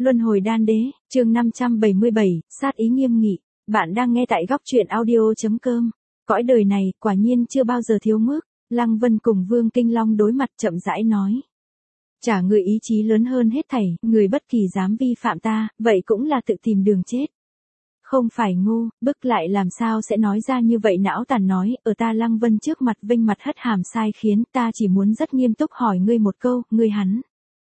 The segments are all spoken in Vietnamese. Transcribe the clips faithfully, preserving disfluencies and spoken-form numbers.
Luân hồi đan đế, chương năm trăm bảy mươi bảy, sát ý nghiêm nghị. Bạn đang nghe tại góc truyện audio.com. Cõi đời này, quả nhiên chưa bao giờ thiếu mước. Lăng Vân cùng Vương Kinh Long đối mặt chậm rãi nói. Trả người ý chí lớn hơn hết thảy, người bất kỳ dám vi phạm ta, vậy cũng là tự tìm đường chết. Không phải ngu, bức lại làm sao sẽ nói ra như vậy, não tàn nói, ở ta Lăng Vân trước mặt vinh mặt hất hàm sai khiến, ta chỉ muốn rất nghiêm túc hỏi ngươi một câu, ngươi hắn.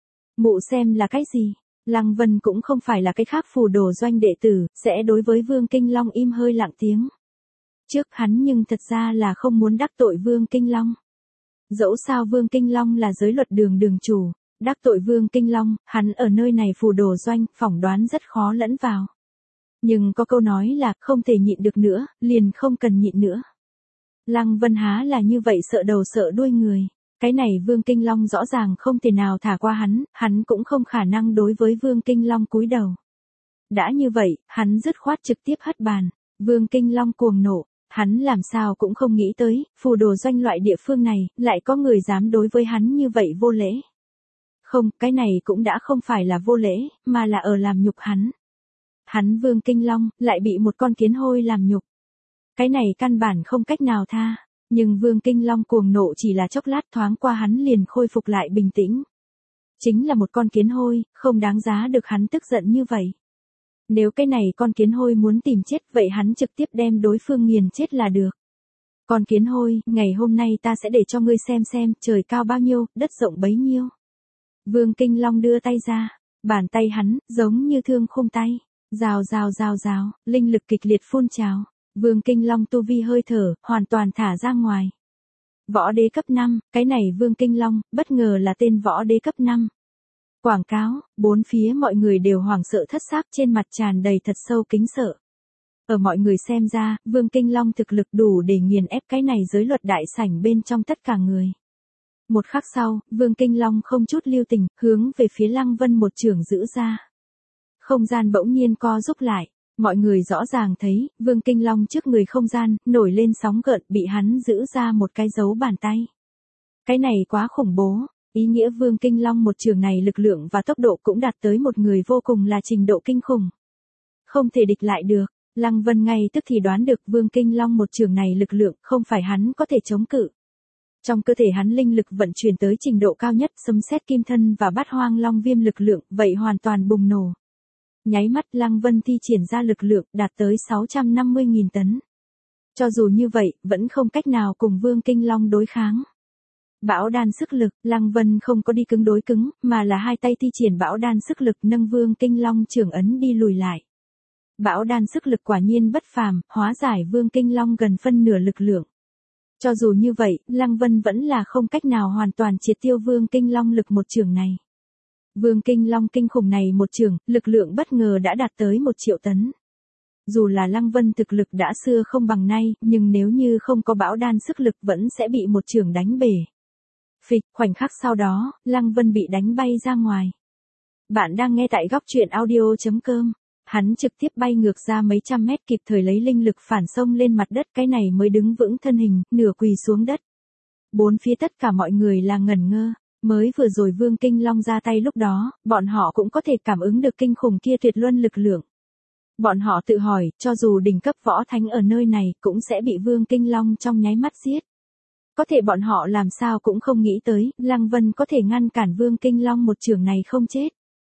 Mụ xem là cái gì? Lăng Vân cũng không phải là cái khác phù đồ doanh đệ tử, sẽ đối với Vương Kinh Long im hơi lặng tiếng. Trước hắn nhưng thật ra là không muốn đắc tội Vương Kinh Long. Dẫu sao Vương Kinh Long là giới luật đường đường chủ, đắc tội Vương Kinh Long, hắn ở nơi này phù đồ doanh, phỏng đoán rất khó lẫn vào. Nhưng có câu nói là không thể nhịn được nữa, liền không cần nhịn nữa. Lăng Vân há là như vậy sợ đầu sợ đuôi người. Cái này Vương Kinh Long rõ ràng không thể nào thả qua hắn, hắn cũng không khả năng đối với Vương Kinh Long cúi đầu. Đã như vậy, hắn dứt khoát trực tiếp hất bàn. Vương Kinh Long cuồng nộ, hắn làm sao cũng không nghĩ tới, phù đồ doanh loại địa phương này, lại có người dám đối với hắn như vậy vô lễ. Không, cái này cũng đã không phải là vô lễ, mà là ở làm nhục hắn. Hắn Vương Kinh Long, lại bị một con kiến hôi làm nhục. Cái này căn bản không cách nào tha. Nhưng Vương Kinh Long cuồng nộ chỉ là chốc lát, thoáng qua hắn liền khôi phục lại bình tĩnh. Chính là một con kiến hôi, không đáng giá được hắn tức giận như vậy. Nếu cái này con kiến hôi muốn tìm chết, vậy hắn trực tiếp đem đối phương nghiền chết là được. Con kiến hôi, ngày hôm nay ta sẽ để cho ngươi xem xem, trời cao bao nhiêu, đất rộng bấy nhiêu. Vương Kinh Long đưa tay ra, bàn tay hắn, giống như thương khung tay. Rào rào rào rào, linh lực kịch liệt phun trào. Vương Kinh Long tu vi hơi thở, hoàn toàn thả ra ngoài. Võ đế cấp năm, cái này Vương Kinh Long, bất ngờ là tên võ đế cấp năm. Quảng cáo, bốn phía mọi người đều hoảng sợ thất xác, trên mặt tràn đầy thật sâu kính sợ. Ở mọi người xem ra, Vương Kinh Long thực lực đủ để nghiền ép cái này giới luật đại sảnh bên trong tất cả người. Một khắc sau, Vương Kinh Long không chút lưu tình, hướng về phía Lăng Vân một chưởng giữ ra. Không gian bỗng nhiên co rúm lại. Mọi người rõ ràng thấy, Vương Kinh Long trước người không gian, nổi lên sóng gợn, bị hắn giữ ra một cái dấu bàn tay. Cái này quá khủng bố, ý nghĩa Vương Kinh Long một trường này lực lượng và tốc độ cũng đạt tới một người vô cùng là trình độ kinh khủng. Không thể địch lại được, Lăng Vân ngay tức thì đoán được Vương Kinh Long một trường này lực lượng không phải hắn có thể chống cự. Trong cơ thể hắn linh lực vận chuyển tới trình độ cao nhất, sấm sét kim thân và bát hoang long viêm lực lượng, vậy hoàn toàn bùng nổ. Nháy mắt Lăng Vân thi triển ra lực lượng đạt tới sáu trăm năm mươi nghìn tấn. Cho dù như vậy, vẫn không cách nào cùng Vương Kinh Long đối kháng. Bão đan sức lực, Lăng Vân không có đi cứng đối cứng, mà là hai tay thi triển bão đan sức lực nâng Vương Kinh Long trưởng ấn đi lùi lại. Bão đan sức lực quả nhiên bất phàm, hóa giải Vương Kinh Long gần phân nửa lực lượng. Cho dù như vậy, Lăng Vân vẫn là không cách nào hoàn toàn triệt tiêu Vương Kinh Long lực một trường này. Vương Kinh Long kinh khủng này một trường, lực lượng bất ngờ đã đạt tới một triệu tấn. Dù là Lăng Vân thực lực đã xưa không bằng nay, nhưng nếu như không có bão đan sức lực vẫn sẽ bị một trường đánh bể. Phịch, khoảnh khắc sau đó, Lăng Vân bị đánh bay ra ngoài. Bạn đang nghe tại góc truyện audio.com. Hắn trực tiếp bay ngược ra mấy trăm mét, kịp thời lấy linh lực phản xông lên mặt đất, cái này mới đứng vững thân hình, nửa quỳ xuống đất. Bốn phía tất cả mọi người là ngẩn ngơ. Mới vừa rồi Vương Kinh Long ra tay lúc đó, bọn họ cũng có thể cảm ứng được kinh khủng kia tuyệt luân lực lượng. Bọn họ tự hỏi, cho dù đỉnh cấp võ thánh ở nơi này, cũng sẽ bị Vương Kinh Long trong nháy mắt giết. Có thể bọn họ làm sao cũng không nghĩ tới, Lăng Vân có thể ngăn cản Vương Kinh Long một trường này không chết.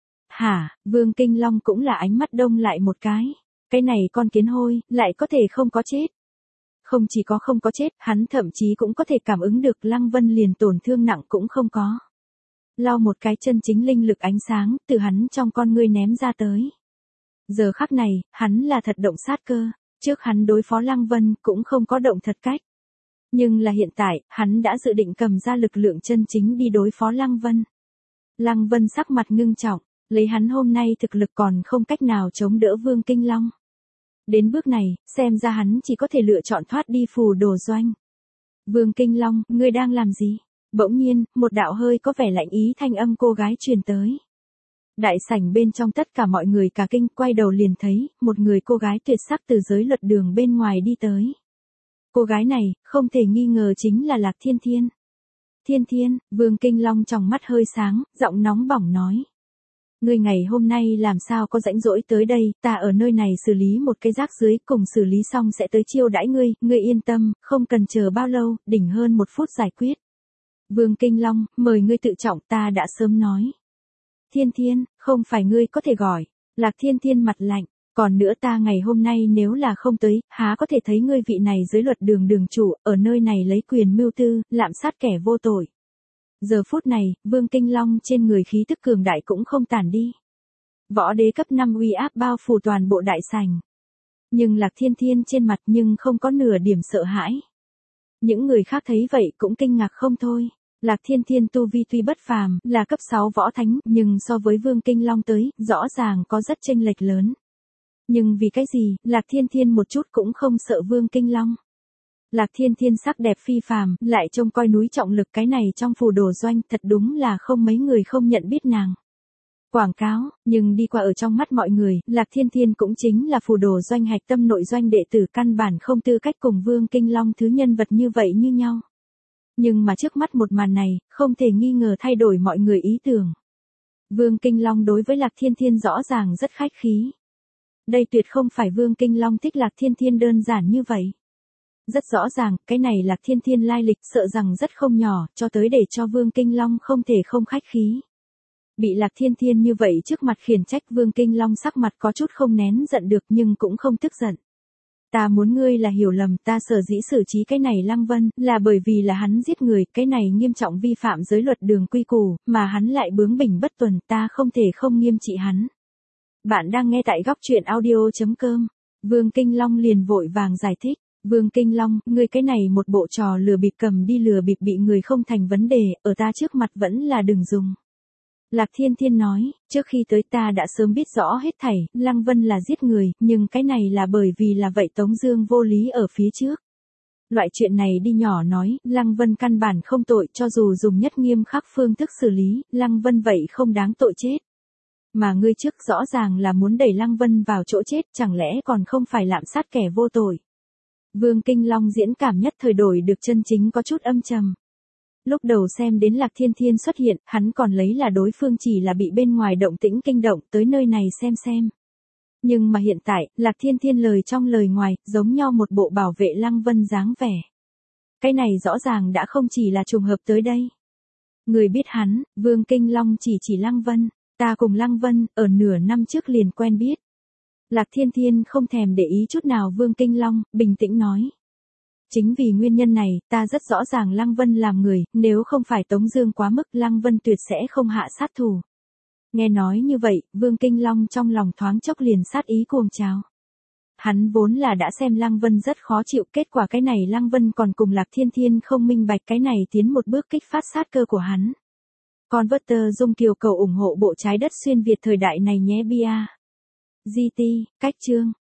Hả, Vương Kinh Long cũng là ánh mắt đông lại một cái. Cái này con kiến hôi, lại có thể không có chết. Không chỉ có không có chết, hắn thậm chí cũng có thể cảm ứng được Lăng Vân liền tổn thương nặng cũng không có. Lau một cái chân chính linh lực ánh sáng, từ hắn trong con ngươi ném ra tới. Giờ khắc này, hắn là thật động sát cơ, trước hắn đối phó Lăng Vân cũng không có động thật cách. Nhưng là hiện tại, hắn đã dự định cầm ra lực lượng chân chính đi đối phó Lăng Vân. Lăng Vân sắc mặt ngưng trọng, lấy hắn hôm nay thực lực còn không cách nào chống đỡ Vương Kinh Long. Đến bước này, xem ra hắn chỉ có thể lựa chọn thoát đi phù đồ doanh. Vương Kinh Long, ngươi đang làm gì? Bỗng nhiên, một đạo hơi có vẻ lạnh ý thanh âm cô gái truyền tới. Đại sảnh bên trong tất cả mọi người cả kinh, quay đầu liền thấy, một người cô gái tuyệt sắc từ giới luật đường bên ngoài đi tới. Cô gái này, không thể nghi ngờ chính là Lạc Thiên Thiên. Thiên Thiên, Vương Kinh Long trong mắt hơi sáng, giọng nóng bỏng nói. Ngươi ngày hôm nay làm sao có rảnh rỗi tới đây, ta ở nơi này xử lý một cái rác dưới, cùng xử lý xong sẽ tới chiêu đãi ngươi, ngươi yên tâm, không cần chờ bao lâu, đỉnh hơn một phút giải quyết. Vương Kinh Long, mời ngươi tự trọng, ta đã sớm nói. Thiên Thiên, không phải ngươi có thể gọi. Lạc Thiên Thiên mặt lạnh, còn nữa ta ngày hôm nay nếu là không tới, há có thể thấy ngươi vị này dưới luật đường đường chủ, ở nơi này lấy quyền mưu tư, lạm sát kẻ vô tội. Giờ phút này, Vương Kinh Long trên người khí tức cường đại cũng không tản đi. Võ đế cấp năm uy áp bao phủ toàn bộ đại sảnh. Nhưng Lạc Thiên Thiên trên mặt nhưng không có nửa điểm sợ hãi. Những người khác thấy vậy cũng kinh ngạc không thôi. Lạc Thiên Thiên tu vi tuy bất phàm, là cấp sáu võ thánh, nhưng so với Vương Kinh Long tới, rõ ràng có rất chênh lệch lớn. Nhưng vì cái gì, Lạc Thiên Thiên một chút cũng không sợ Vương Kinh Long. Lạc Thiên Thiên sắc đẹp phi phàm, lại trông coi núi trọng lực, cái này trong phù đồ doanh thật đúng là không mấy người không nhận biết nàng. Quảng cáo, nhưng đi qua ở trong mắt mọi người, Lạc Thiên Thiên cũng chính là phù đồ doanh hạch tâm nội doanh đệ tử, căn bản không tư cách cùng Vương Kinh Long thứ nhân vật như vậy như nhau. Nhưng mà trước mắt một màn này, không thể nghi ngờ thay đổi mọi người ý tưởng. Vương Kinh Long đối với Lạc Thiên Thiên rõ ràng rất khách khí. Đây tuyệt không phải Vương Kinh Long thích Lạc Thiên Thiên đơn giản như vậy. Rất rõ ràng, cái này Lạc Thiên Thiên lai lịch sợ rằng rất không nhỏ, cho tới để cho Vương Kinh Long không thể không khách khí. Bị Lạc Thiên Thiên như vậy trước mặt khiển trách, Vương Kinh Long sắc mặt có chút không nén giận được nhưng cũng không tức giận. Ta muốn ngươi là hiểu lầm, ta sở dĩ xử trí cái này Lăng Vân, là bởi vì là hắn giết người, cái này nghiêm trọng vi phạm giới luật đường quy củ, mà hắn lại bướng bỉnh bất tuần, ta không thể không nghiêm trị hắn. Bạn đang nghe tại góc truyện audio.com. Vương Kinh Long liền vội vàng giải thích. Vương Kinh Long, ngươi cái này một bộ trò lừa bịp cầm đi lừa bịp bị người không thành vấn đề, ở ta trước mặt vẫn là đừng dùng. Lạc Thiên Thiên nói, trước khi tới ta đã sớm biết rõ hết thảy, Lăng Vân là giết người, nhưng cái này là bởi vì là vậy Tống Dương vô lý ở phía trước. Loại chuyện này đi nhỏ nói, Lăng Vân căn bản không tội, cho dù dùng nhất nghiêm khắc phương thức xử lý, Lăng Vân vậy không đáng tội chết. Mà ngươi trước rõ ràng là muốn đẩy Lăng Vân vào chỗ chết, chẳng lẽ còn không phải lạm sát kẻ vô tội. Vương Kinh Long diễn cảm nhất thời đổi được chân chính có chút âm trầm. Lúc đầu xem đến Lạc Thiên Thiên xuất hiện, hắn còn lấy là đối phương chỉ là bị bên ngoài động tĩnh kinh động, tới nơi này xem xem. Nhưng mà hiện tại, Lạc Thiên Thiên lời trong lời ngoài, giống nhau một bộ bảo vệ Lăng Vân dáng vẻ. Cái này rõ ràng đã không chỉ là trùng hợp tới đây. Người biết hắn, Vương Kinh Long chỉ chỉ Lăng Vân, ta cùng Lăng Vân, ở nửa năm trước liền quen biết. Lạc Thiên Thiên không thèm để ý chút nào Vương Kinh Long, bình tĩnh nói. Chính vì nguyên nhân này, ta rất rõ ràng Lăng Vân làm người, nếu không phải Tống Dương quá mức, Lăng Vân tuyệt sẽ không hạ sát thủ. Nghe nói như vậy, Vương Kinh Long trong lòng thoáng chốc liền sát ý cuồng trào. Hắn vốn là đã xem Lăng Vân rất khó chịu, kết quả cái này Lăng Vân còn cùng Lạc Thiên Thiên không minh bạch, cái này tiến một bước kích phát sát cơ của hắn. Converter Dung Kiều cầu ủng hộ bộ trái đất xuyên Việt thời đại này nhé bia. giê tê, cách chương.